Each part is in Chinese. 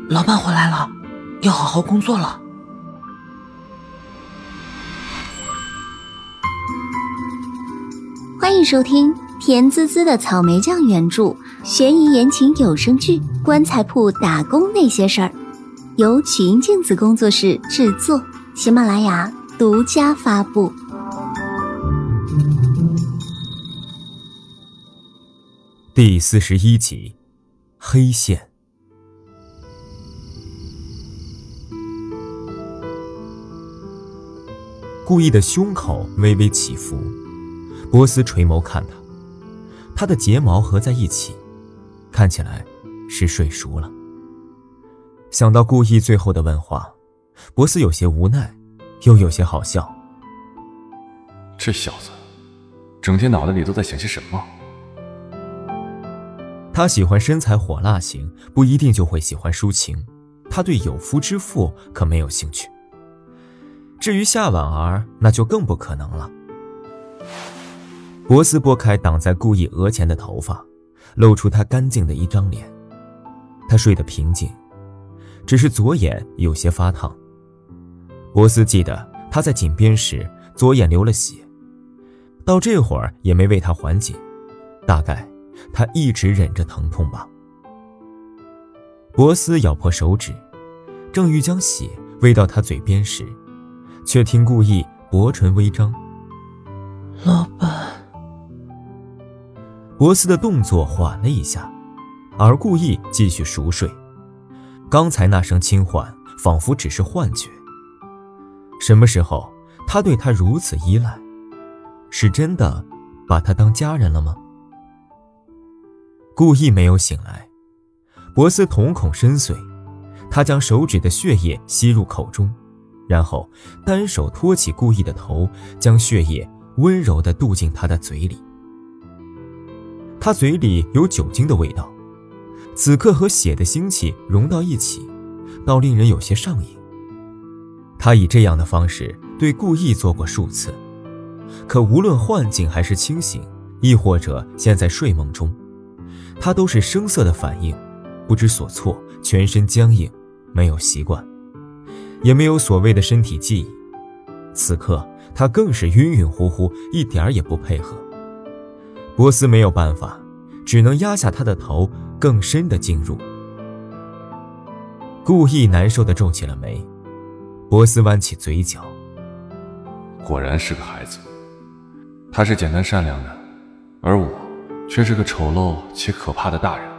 老板回来了，要好好工作了。 欢迎收听甜滋滋的草莓酱原著悬疑言情有声剧《棺材铺打工那些事儿》，由曲音镜子工作室制作，喜马拉雅独家发布。 第41集，黑线。顾意的胸口微微起伏，波斯垂眸看他的睫毛合在一起，看起来是睡熟了。想到顾意最后的问话，波斯有些无奈，又有些好笑。 这小子整天脑袋里都在想些什么？ 他喜欢身材火辣型，不一定就会喜欢抒情，他对有夫之妇可没有兴趣。至于夏婉儿，那就更不可能了。波斯拨开挡在顾意额前的头发，露出他干净的一张脸。他睡得平静，只是左眼有些发烫。波斯记得他在井边时左眼流了血，到这会儿也没为他缓解，大概他一直忍着疼痛吧。波斯咬破手指，正欲将血喂到他嘴边时，却听顾意薄唇微张。 老板。 波斯的动作缓了一下，而顾意继续熟睡。刚才那声轻唤仿佛只是幻觉。什么时候他对他如此依赖？是真的把他当家人了吗？顾意没有醒来，波斯瞳孔深邃，他将手指的血液吸入口中，然后单手托起顾意的头，将血液温柔地渡进他的嘴里。他嘴里有酒精的味道，此刻和血的腥气融到一起，倒令人有些上瘾。他以这样的方式对顾意做过数次，可无论幻境还是清醒，亦或者现在睡梦中，他都是生涩的反应，不知所措，全身僵硬，没有习惯，也没有所谓的身体记忆。此刻他更是晕晕乎乎，一点也不配合。波斯没有办法，只能压下他的头，更深地进入。顾意难受地皱起了眉，波斯弯起嘴角。 果然是个孩子，他是简单善良的，而我却是个丑陋且可怕的大人。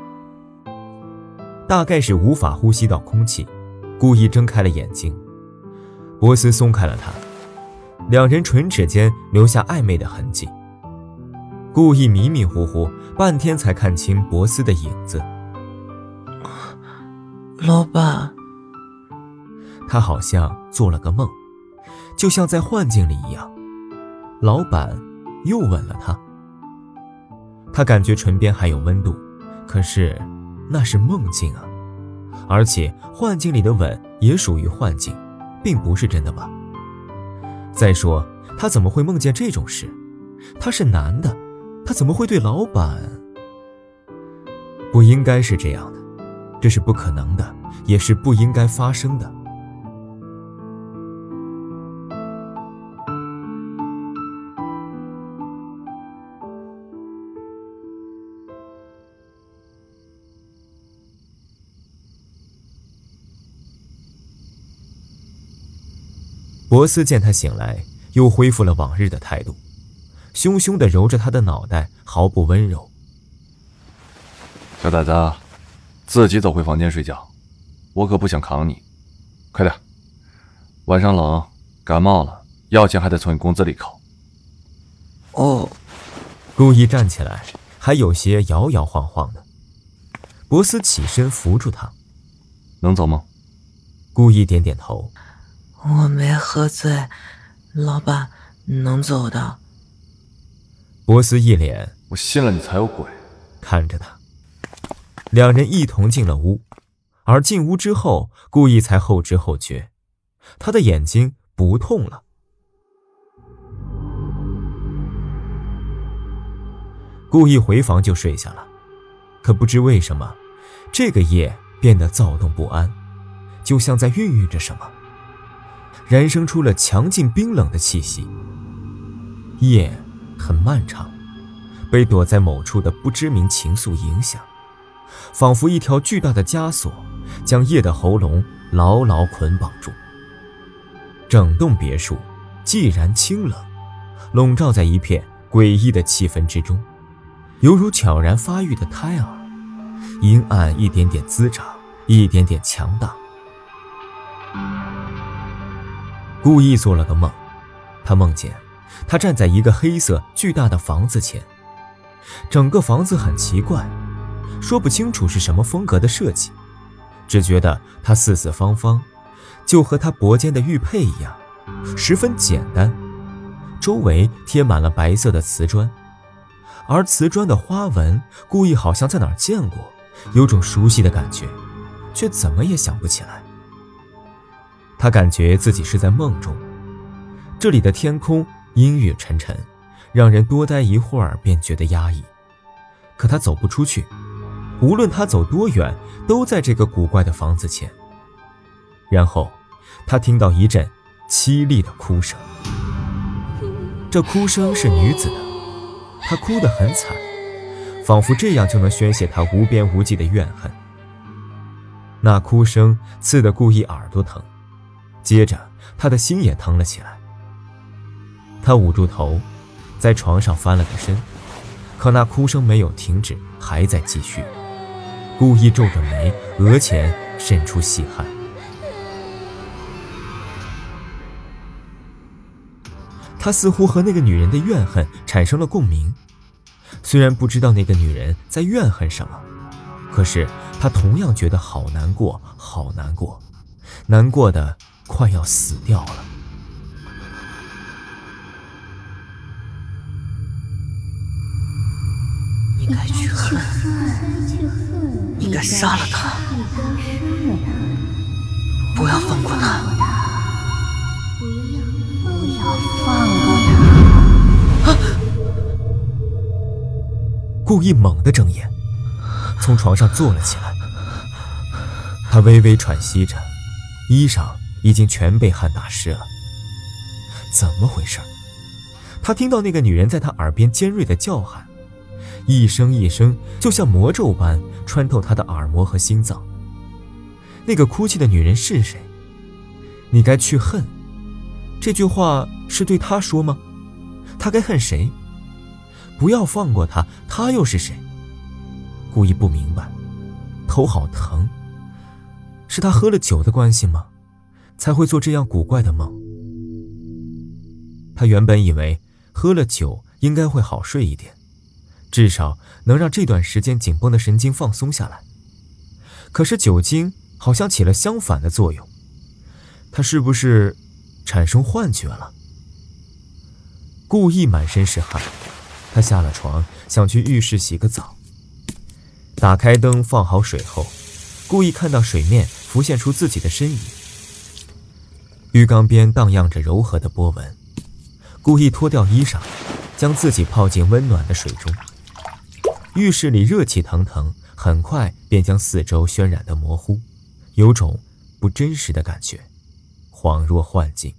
大概是无法呼吸到空气，顾意睁开了眼睛。波斯松开了他，两人唇齿间留下暧昧的痕迹。顾意迷迷糊糊，半天才看清波斯的影子。 老板。 他好像做了个梦，就像在幻境里一样。老板又吻了他，他感觉唇边还有温度，可是那是梦境啊，而且幻境里的吻也属于幻境，并不是真的吧？再说他怎么会梦见这种事？他是男的，他怎么会对老板？不应该是这样的，这是不可能的，也是不应该发生的。波斯见他醒来，又恢复了往日的态度，凶凶地揉着他的脑袋，毫不温柔。 小崽子，自己走回房间睡觉，我可不想扛你。快点，晚上冷，感冒了，药钱还得从你工资里扣。 哦。 顾意站起来，还有些摇摇晃晃的。波斯起身扶住他。 能走吗？ 顾意点点头。 我没喝醉，老板能走的。 波斯一脸我信了你才有鬼看着他。两人一同进了屋，而进屋之后，顾意才后知后觉，他的眼睛不痛了。顾意回房就睡下了，可不知为什么，这个夜变得躁动不安，就像在孕育着什么，燃生出了强劲冰冷的气息。夜很漫长，被躲在某处的不知名情愫影响，仿佛一条巨大的枷锁，将夜的喉咙牢牢捆绑住。整栋别墅寂然清冷，笼罩在一片诡异的气氛之中，犹如悄然发育的胎儿，阴暗一点点滋长，一点点强大。故意做了个梦，他梦见他站在一个黑色巨大的房子前，整个房子很奇怪，说不清楚是什么风格的设计，只觉得它四四方方，就和他脖间的玉佩一样，十分简单，周围贴满了白色的瓷砖，而瓷砖的花纹故意好像在哪儿见过，有种熟悉的感觉，却怎么也想不起来。他感觉自己是在梦中，这里的天空阴郁沉沉，让人多待一会儿便觉得压抑。可他走不出去，无论他走多远，都在这个古怪的房子前。然后他听到一阵凄厉的哭声，这哭声是女子的，她哭得很惨，仿佛这样就能宣泄她无边无际的怨恨。那哭声刺得故意耳朵疼，接着他的心也疼了起来。他捂住头，在床上翻了个身，可那哭声没有停止，还在继续。故意皱着眉，额前渗出细汗。他似乎和那个女人的怨恨产生了共鸣，虽然不知道那个女人在怨恨什么，可是他同样觉得好难过，好难过，难过的快要死掉了。 你该去恨，你该杀了他，不要放过他， 不要放过他。 故意猛地睁眼，从床上坐了起来。他微微喘息着，衣裳已经全被汗打湿了。怎么回事？他听到那个女人在他耳边尖锐的叫喊，一声一声就像魔咒般穿透他的耳膜和心脏。那个哭泣的女人是谁？你该去恨，这句话是对他说吗？他该恨谁？不要放过他，他又是谁？故意不明白，头好疼。是他喝了酒的关系吗？才会做这样古怪的梦。他原本以为喝了酒应该会好睡一点，至少能让这段时间紧绷的神经放松下来。可是酒精好像起了相反的作用，他是不是产生幻觉了？故意满身是汗，他下了床，想去浴室洗个澡。打开灯，放好水后，故意看到水面浮现出自己的身影。浴缸边荡漾着柔和的波纹，故意脱掉衣裳，将自己泡进温暖的水中。浴室里热气腾腾，很快便将四周渲染得模糊，有种不真实的感觉，恍若幻境。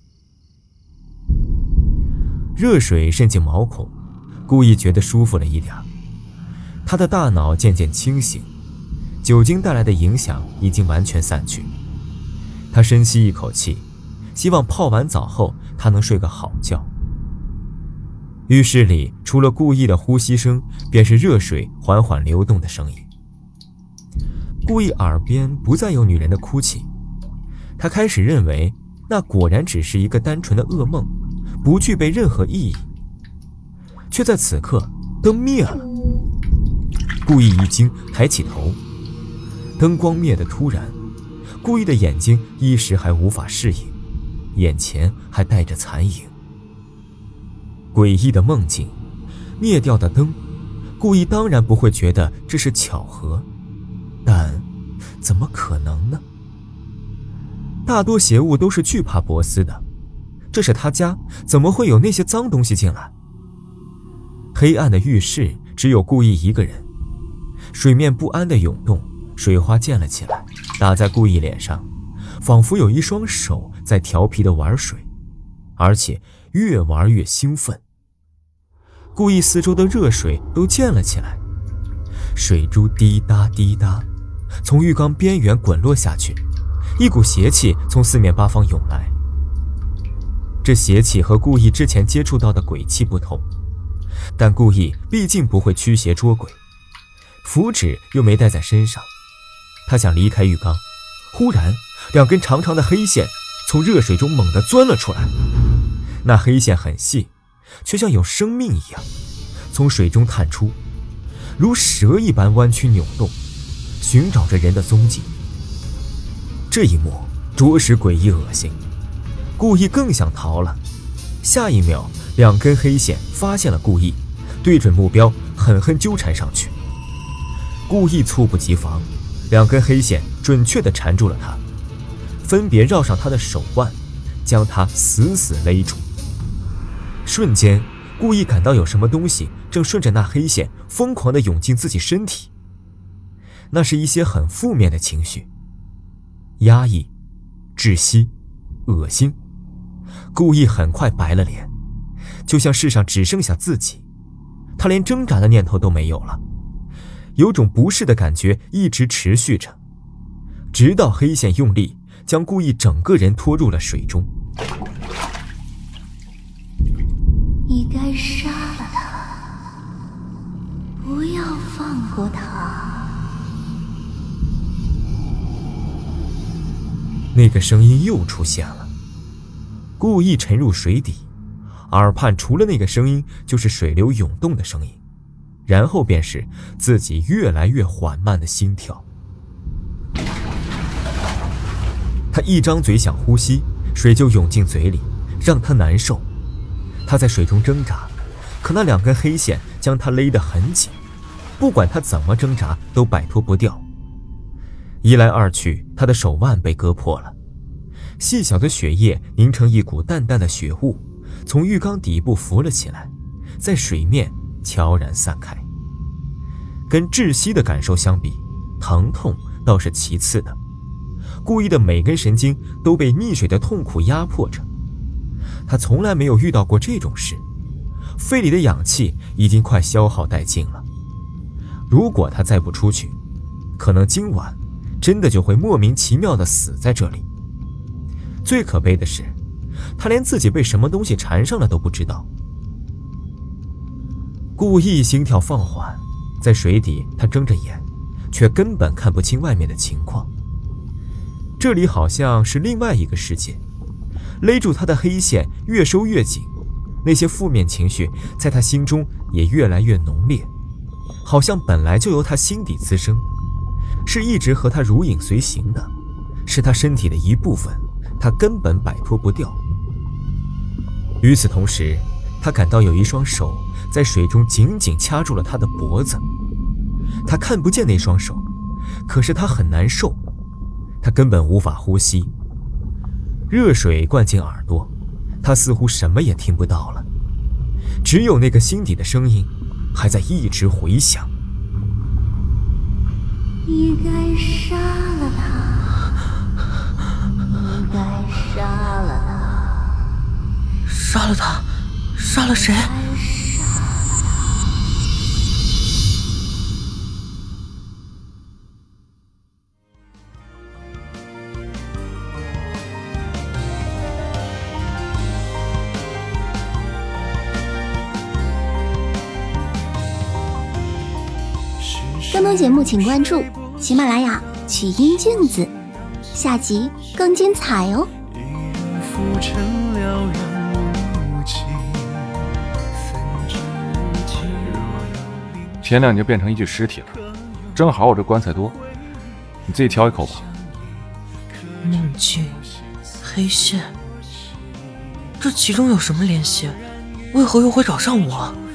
热水渗进毛孔，故意觉得舒服了一点。他的大脑渐渐清醒，酒精带来的影响已经完全散去。他深吸一口气，希望泡完澡后他能睡个好觉。浴室里除了故意的呼吸声，便是热水缓缓流动的声音。故意耳边不再有女人的哭泣，他开始认为那果然只是一个单纯的噩梦，不具备任何意义。却在此刻，灯灭了。故意一惊，抬起头，灯光灭得突然，故意的眼睛一时还无法适应，眼前还带着残影。诡异的梦境，灭掉的灯，故意当然不会觉得这是巧合，但怎么可能呢？大多邪物都是惧怕博斯的，这是他家，怎么会有那些脏东西进来？黑暗的浴室只有故意一个人，水面不安的涌动， 水花溅了起来，打在顾意脸上，仿佛有一双手在调皮地玩水，而且越玩越兴奋。顾意四周的热水都溅了起来，水珠滴答滴答从浴缸边缘滚落下去，一股邪气从四面八方涌来。这邪气和顾意之前接触到的鬼气不同，但顾意毕竟不会驱邪捉鬼，符纸又没带在身上。他想离开浴缸，忽然2根长长的黑线从热水中猛地钻了出来。那黑线很细，却像有生命一样，从水中探出，如蛇一般弯曲扭动，寻找着人的踪迹。这一幕着实诡异恶心，顾意更想逃了。下一秒，2根黑线发现了顾意，对准目标狠狠纠缠上去。顾意猝不及防，2根黑线准确地缠住了他，分别绕上他的手腕，将他死死勒住。瞬间，顾意感到有什么东西正顺着那黑线疯狂地涌进自己身体。那是一些很负面的情绪，压抑、窒息、恶心。顾意很快白了脸，就像世上只剩下自己，他连挣扎的念头都没有了。有种不适的感觉一直持续着，直到黑线用力将顾意整个人拖入了水中。 你该杀了他，不要放过他。 那个声音又出现了，顾意沉入水底，耳畔除了那个声音就是水流涌动的声音，然后便是自己越来越缓慢的心跳。他一张嘴想呼吸，水就涌进嘴里，让他难受。他在水中挣扎，可那2根黑线将他勒得很紧，不管他怎么挣扎都摆脱不掉。一来二去，他的手腕被割破了，细小的血液凝成一股淡淡的血雾，从浴缸底部浮了起来，在水面悄然散开。跟窒息的感受相比，疼痛倒是其次的。顾意的每根神经都被溺水的痛苦压迫着，他从来没有遇到过这种事，肺里的氧气已经快消耗殆尽了。如果他再不出去，可能今晚真的就会莫名其妙地死在这里。最可悲的是，他连自己被什么东西缠上了都不知道。顾意心跳放缓，在水底他睁着眼，却根本看不清外面的情况。这里好像是另外一个世界，勒住他的黑线越收越紧，那些负面情绪在他心中也越来越浓烈，好像本来就由他心底滋生，是一直和他如影随形的，是他身体的一部分，他根本摆脱不掉。与此同时，他感到有一双手在水中紧紧掐住了他的脖子。他看不见那双手，可是他很难受，他根本无法呼吸。热水灌进耳朵，他似乎什么也听不到了，只有那个心底的声音还在一直回响。 你该杀了他，你该杀了他。 杀了他？杀了谁？ 更多节目请关注喜马拉雅曲音镜子，下集更精彩哦。 天亮你就变成一具尸体了，正好我这棺材多，你自己挑一口吧。 梦境、黑线，这其中有什么联系？为何又会找上我？